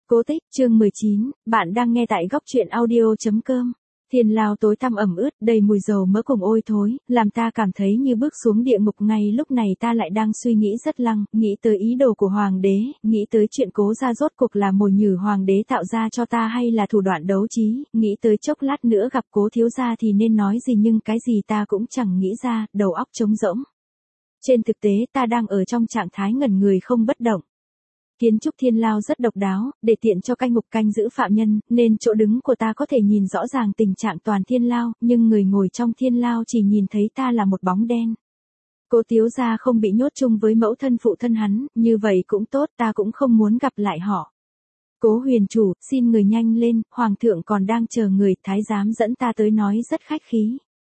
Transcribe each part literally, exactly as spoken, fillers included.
Cố tích, chương mười chín, bạn đang nghe tại góc truyện audio.com. Thiên lao tối tăm ẩm ướt, đầy mùi dầu mỡ cùng ôi thối, làm ta cảm thấy như bước xuống địa ngục. Ngay lúc này ta lại đang suy nghĩ rất lăng, nghĩ tới ý đồ của hoàng đế, nghĩ tới chuyện Cố gia rốt cuộc là mồi nhử hoàng đế tạo ra cho ta hay là thủ đoạn đấu trí, nghĩ tới chốc lát nữa gặp Cố thiếu gia thì nên nói gì, nhưng cái gì ta cũng chẳng nghĩ ra, đầu óc trống rỗng. Trên thực tế ta đang ở trong trạng thái ngẩn người không bất động. Kiến trúc thiên lao rất độc đáo, để tiện cho canh ngục canh giữ phạm nhân, nên chỗ đứng của ta có thể nhìn rõ ràng tình trạng toàn thiên lao, nhưng người ngồi trong thiên lao chỉ nhìn thấy ta là một bóng đen. Cố thiếu gia không bị nhốt chung với mẫu thân phụ thân hắn, như vậy cũng tốt, ta cũng không muốn gặp lại họ. Cố huyền chủ, xin người nhanh lên, hoàng thượng còn đang chờ người, thái giám dẫn ta tới nói rất khách khí.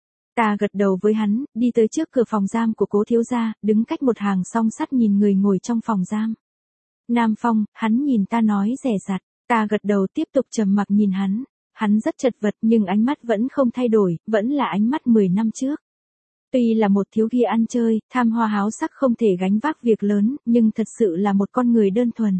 Ta gật đầu với hắn, đi tới trước cửa phòng giam của Cố thiếu gia, đứng cách một hàng song sắt nhìn người ngồi trong phòng giam. Nam Phong, hắn nhìn ta nói rẻ rặt, ta gật đầu tiếp tục trầm mặc nhìn hắn, hắn rất chật vật nhưng ánh mắt vẫn không thay đổi, vẫn là ánh mắt mười năm trước. Tuy là một thiếu gia ăn chơi, tham hoa háo sắc không thể gánh vác việc lớn, nhưng thật sự là một con người đơn thuần.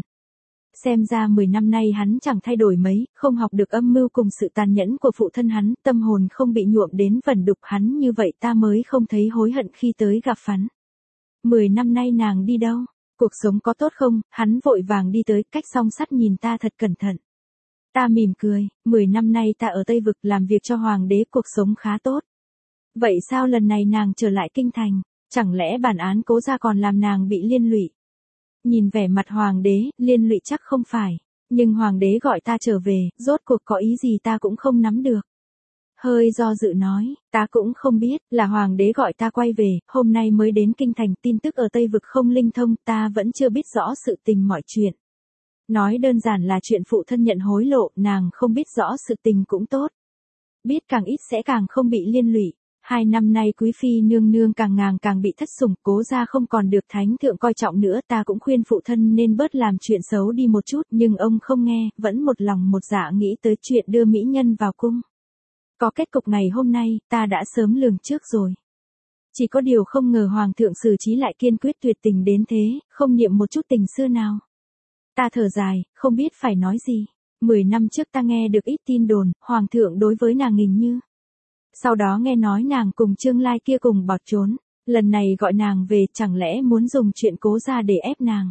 Xem ra mười năm nay hắn chẳng thay đổi mấy, không học được âm mưu cùng sự tàn nhẫn của phụ thân hắn, tâm hồn không bị nhuộm đến vẩn đục hắn, như vậy ta mới không thấy hối hận khi tới gặp hắn. Mười năm nay nàng đi đâu? Cuộc sống có tốt không? Hắn vội vàng đi tới, cách song sắt nhìn ta thật cẩn thận. Ta mỉm cười, mười năm nay ta ở Tây Vực làm việc cho hoàng đế, cuộc sống khá tốt. Vậy sao lần này nàng trở lại kinh thành? Chẳng lẽ bản án Cố gia còn làm nàng bị liên lụy? Nhìn vẻ mặt hoàng đế, liên lụy chắc không phải. Nhưng hoàng đế gọi ta trở về, rốt cuộc có ý gì ta cũng không nắm được. Hơi do dự nói, ta cũng không biết, là hoàng đế gọi ta quay về, hôm nay mới đến kinh thành, tin tức ở Tây Vực không linh thông, ta vẫn chưa biết rõ sự tình mọi chuyện. Nói đơn giản là chuyện phụ thân nhận hối lộ, nàng không biết rõ sự tình cũng tốt. Biết càng ít sẽ càng không bị liên lụy. Hai năm nay quý phi nương nương càng ngàng càng bị thất sủng, Cố gia không còn được thánh thượng coi trọng nữa, ta cũng khuyên phụ thân nên bớt làm chuyện xấu đi một chút, nhưng ông không nghe, vẫn một lòng một dạ nghĩ tới chuyện đưa mỹ nhân vào cung. Có kết cục ngày hôm nay, ta đã sớm lường trước rồi. Chỉ có điều không ngờ hoàng thượng xử trí lại kiên quyết tuyệt tình đến thế, không niệm một chút tình xưa nào. Ta thở dài, không biết phải nói gì. Mười năm trước ta nghe được ít tin đồn, hoàng thượng đối với nàng hình như. Sau đó nghe nói nàng cùng Trương Lai kia cùng bỏ trốn, lần này gọi nàng về, chẳng lẽ muốn dùng chuyện Cố gia để ép nàng.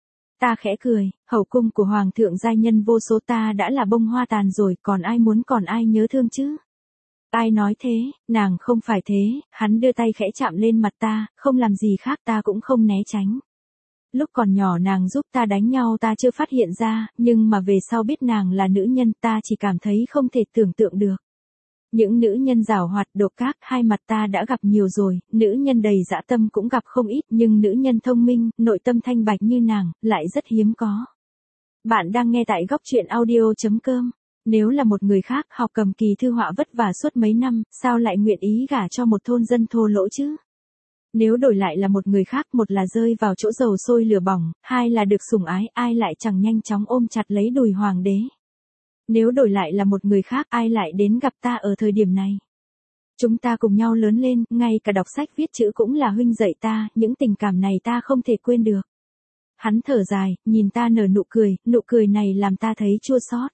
Ta khẽ cười, hậu cung của hoàng thượng giai nhân vô số, ta đã là bông hoa tàn rồi, còn ai muốn còn ai nhớ thương chứ. Ai nói thế, nàng không phải thế, hắn đưa tay khẽ chạm lên mặt ta, không làm gì khác, ta cũng không né tránh. Lúc còn nhỏ nàng giúp ta đánh nhau ta chưa phát hiện ra, nhưng mà về sau biết nàng là nữ nhân, ta chỉ cảm thấy không thể tưởng tượng được. Những nữ nhân giảo hoạt độc ác, hai mặt ta đã gặp nhiều rồi, nữ nhân đầy dã tâm cũng gặp không ít, nhưng nữ nhân thông minh, nội tâm thanh bạch như nàng, lại rất hiếm có. Bạn đang nghe tại góc truyện audio.com. Nếu là một người khác, học cầm kỳ thư họa vất vả suốt mấy năm, sao lại nguyện ý gả cho một thôn dân thô lỗ chứ? Nếu đổi lại là một người khác, một là rơi vào chỗ dầu sôi lửa bỏng, hai là được sủng ái, ai lại chẳng nhanh chóng ôm chặt lấy đùi hoàng đế. Nếu đổi lại là một người khác, ai lại đến gặp ta ở thời điểm này? Chúng ta cùng nhau lớn lên, ngay cả đọc sách viết chữ cũng là huynh dạy ta, những tình cảm này ta không thể quên được. Hắn thở dài, nhìn ta nở nụ cười, nụ cười này làm ta thấy chua xót.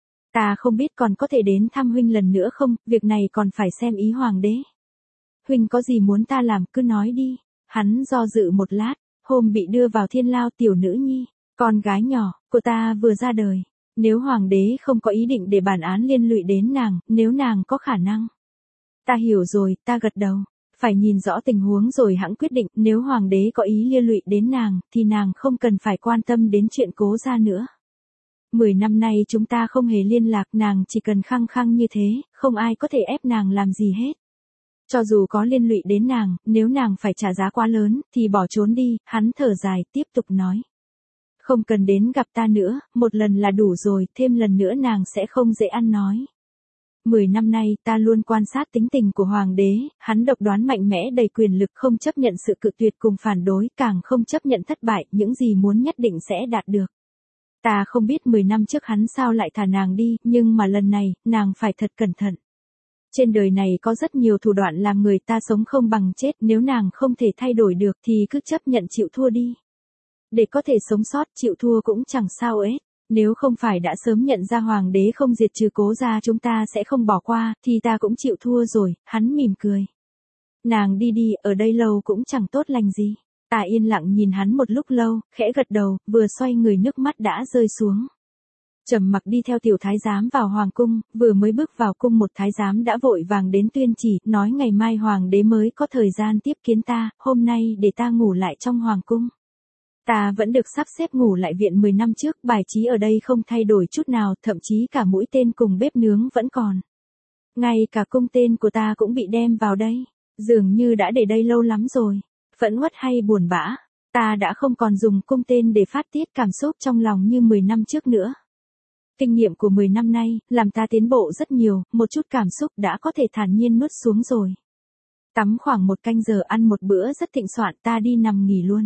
Ta không biết còn có thể đến thăm huynh lần nữa không, việc này còn phải xem ý hoàng đế. Huynh có gì muốn ta làm, cứ nói đi. Hắn do dự một lát, hôm bị đưa vào thiên lao tiểu nữ nhi, con gái nhỏ, của ta vừa ra đời. Nếu hoàng đế không có ý định để bản án liên lụy đến nàng, nếu nàng có khả năng. Ta hiểu rồi, ta gật đầu. Phải nhìn rõ tình huống rồi hãng quyết định, nếu hoàng đế có ý liên lụy đến nàng, thì nàng không cần phải quan tâm đến chuyện Cố gia nữa. Mười năm nay chúng ta không hề liên lạc, nàng chỉ cần khăng khăng như thế, không ai có thể ép nàng làm gì hết. Cho dù có liên lụy đến nàng, nếu nàng phải trả giá quá lớn, thì bỏ trốn đi, hắn thở dài, tiếp tục nói. Không cần đến gặp ta nữa, một lần là đủ rồi, thêm lần nữa nàng sẽ không dễ ăn nói. Mười năm nay ta luôn quan sát tính tình của hoàng đế, hắn độc đoán mạnh mẽ đầy quyền lực, không chấp nhận sự cự tuyệt cùng phản đối, càng không chấp nhận thất bại, những gì muốn nhất định sẽ đạt được. Ta không biết mười năm trước hắn sao lại thả nàng đi, nhưng mà lần này, nàng phải thật cẩn thận. Trên đời này có rất nhiều thủ đoạn làm người ta sống không bằng chết, nếu nàng không thể thay đổi được thì cứ chấp nhận chịu thua đi. Để có thể sống sót, chịu thua cũng chẳng sao hết. Nếu không phải đã sớm nhận ra hoàng đế không diệt trừ Cố gia chúng ta sẽ không bỏ qua, thì ta cũng chịu thua rồi, hắn mỉm cười. Nàng đi đi, ở đây lâu cũng chẳng tốt lành gì. Ta yên lặng nhìn hắn một lúc lâu, khẽ gật đầu, vừa xoay người nước mắt đã rơi xuống. Trầm Mặc đi theo tiểu thái giám vào hoàng cung, vừa mới bước vào cung một thái giám đã vội vàng đến tuyên chỉ, nói ngày mai hoàng đế mới có thời gian tiếp kiến ta, hôm nay để ta ngủ lại trong hoàng cung. Ta vẫn được sắp xếp ngủ lại viện mười năm trước, bài trí ở đây không thay đổi chút nào, thậm chí cả mũi tên cùng bếp nướng vẫn còn. Ngay cả cung tên của ta cũng bị đem vào đây, dường như đã để đây lâu lắm rồi. Phẫn uất hay buồn bã, ta đã không còn dùng cung tên để phát tiết cảm xúc trong lòng như mười năm trước nữa. Kinh nghiệm của mười năm nay, làm ta tiến bộ rất nhiều, một chút cảm xúc đã có thể thản nhiên nuốt xuống rồi. Tắm khoảng một canh giờ ăn một bữa rất thịnh soạn, ta đi nằm nghỉ luôn.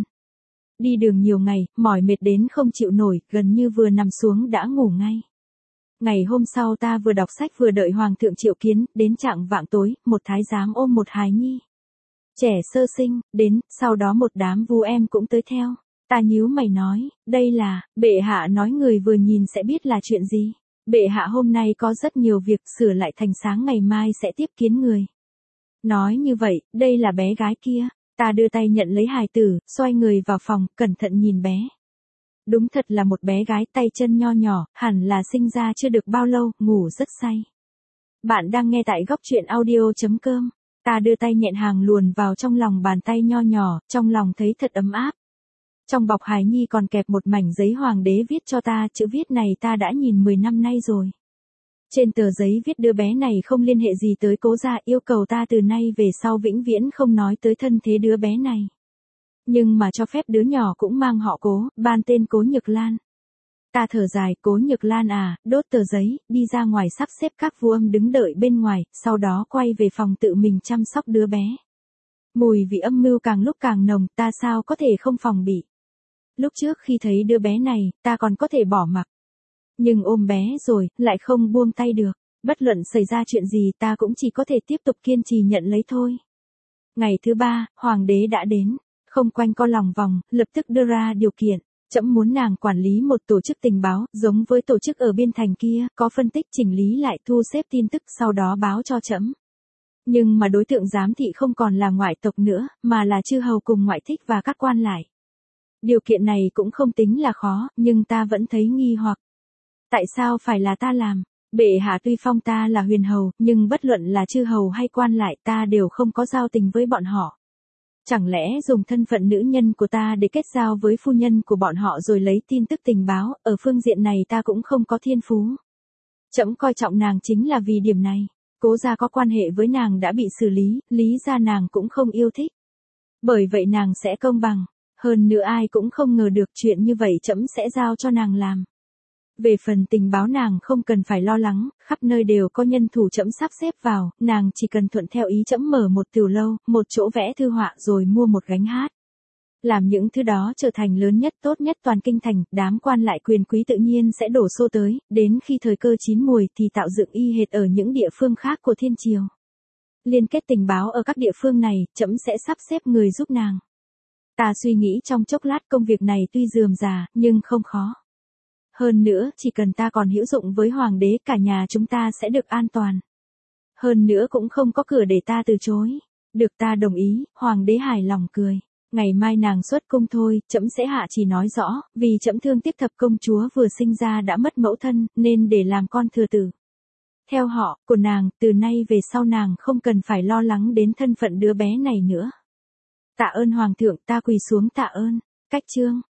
Đi đường nhiều ngày, mỏi mệt đến không chịu nổi, gần như vừa nằm xuống đã ngủ ngay. Ngày hôm sau ta vừa đọc sách vừa đợi hoàng thượng triệu kiến, đến chạng vạng tối, một thái giám ôm một hài nhi trẻ sơ sinh, đến, sau đó một đám vu em cũng tới theo. Ta nhíu mày nói, đây là, bệ hạ nói người vừa nhìn sẽ biết là chuyện gì. Bệ hạ hôm nay có rất nhiều việc, sửa lại thành sáng ngày mai sẽ tiếp kiến người. Nói như vậy, đây là bé gái kia. Ta đưa tay nhận lấy hài tử, xoay người vào phòng, cẩn thận nhìn bé. Đúng thật là một bé gái tay chân nho nhỏ, hẳn là sinh ra chưa được bao lâu, ngủ rất say. Bạn đang nghe tại góc truyện audio chấm com. Ta đưa tay nhẹn hàng luồn vào trong lòng bàn tay nho nhỏ, trong lòng thấy thật ấm áp. Trong bọc hài nhi còn kẹp một mảnh giấy hoàng đế viết cho ta, chữ viết này ta đã nhìn mười năm nay rồi. Trên tờ giấy viết đứa bé này không liên hệ gì tới Cố gia, yêu cầu ta từ nay về sau vĩnh viễn không nói tới thân thế đứa bé này. Nhưng mà cho phép đứa nhỏ cũng mang họ Cố, ban tên Cố Nhược Lan. Ta thở dài, Cố Nhược Lan à, đốt tờ giấy, đi ra ngoài sắp xếp các vu âm đứng đợi bên ngoài, sau đó quay về phòng tự mình chăm sóc đứa bé. Mùi vị âm mưu càng lúc càng nồng, ta sao có thể không phòng bị. Lúc trước khi thấy đứa bé này, ta còn có thể bỏ mặc. Nhưng ôm bé rồi, lại không buông tay được. Bất luận xảy ra chuyện gì ta cũng chỉ có thể tiếp tục kiên trì nhận lấy thôi. Ngày thứ ba, hoàng đế đã đến. Không quanh co lòng vòng, lập tức đưa ra điều kiện. Trẫm muốn nàng quản lý một tổ chức tình báo, giống với tổ chức ở biên thành kia, có phân tích chỉnh lý lại thu xếp tin tức sau đó báo cho trẫm. Nhưng mà đối tượng giám thị không còn là ngoại tộc nữa, mà là chư hầu cùng ngoại thích và các quan lại. Điều kiện này cũng không tính là khó, nhưng ta vẫn thấy nghi hoặc. Tại sao phải là ta làm? Bệ hạ tuy phong ta là huyền hầu, nhưng bất luận là chư hầu hay quan lại ta đều không có giao tình với bọn họ. Chẳng lẽ dùng thân phận nữ nhân của ta để kết giao với phu nhân của bọn họ rồi lấy tin tức tình báo, ở phương diện này ta cũng không có thiên phú. Trẫm coi trọng nàng chính là vì điểm này. Cố gia có quan hệ với nàng đã bị xử lý, lý ra nàng cũng không yêu thích. Bởi vậy nàng sẽ công bằng. Hơn nữa ai cũng không ngờ được chuyện như vậy trẫm sẽ giao cho nàng làm. Về phần tình báo nàng không cần phải lo lắng, khắp nơi đều có nhân thủ trẫm sắp xếp vào, nàng chỉ cần thuận theo ý trẫm mở một tiểu lâu, một chỗ vẽ thư họa rồi mua một gánh hát. Làm những thứ đó trở thành lớn nhất tốt nhất toàn kinh thành, đám quan lại quyền quý tự nhiên sẽ đổ xô tới, đến khi thời cơ chín mùi thì tạo dựng y hệt ở những địa phương khác của thiên triều. Liên kết tình báo ở các địa phương này, trẫm sẽ sắp xếp người giúp nàng. Ta suy nghĩ trong chốc lát công việc này tuy rườm rà, nhưng không khó. Hơn nữa, chỉ cần ta còn hữu dụng với hoàng đế cả nhà chúng ta sẽ được an toàn. Hơn nữa cũng không có cửa để ta từ chối. Được ta đồng ý, hoàng đế hài lòng cười. Ngày mai nàng xuất cung thôi, trẫm sẽ hạ chỉ nói rõ, vì trẫm thương tiếc thập công chúa vừa sinh ra đã mất mẫu thân, nên để làm con thừa tử. Theo họ, của nàng, từ nay về sau nàng không cần phải lo lắng đến thân phận đứa bé này nữa. Tạ ơn hoàng thượng, ta quỳ xuống tạ ơn. Cách chương.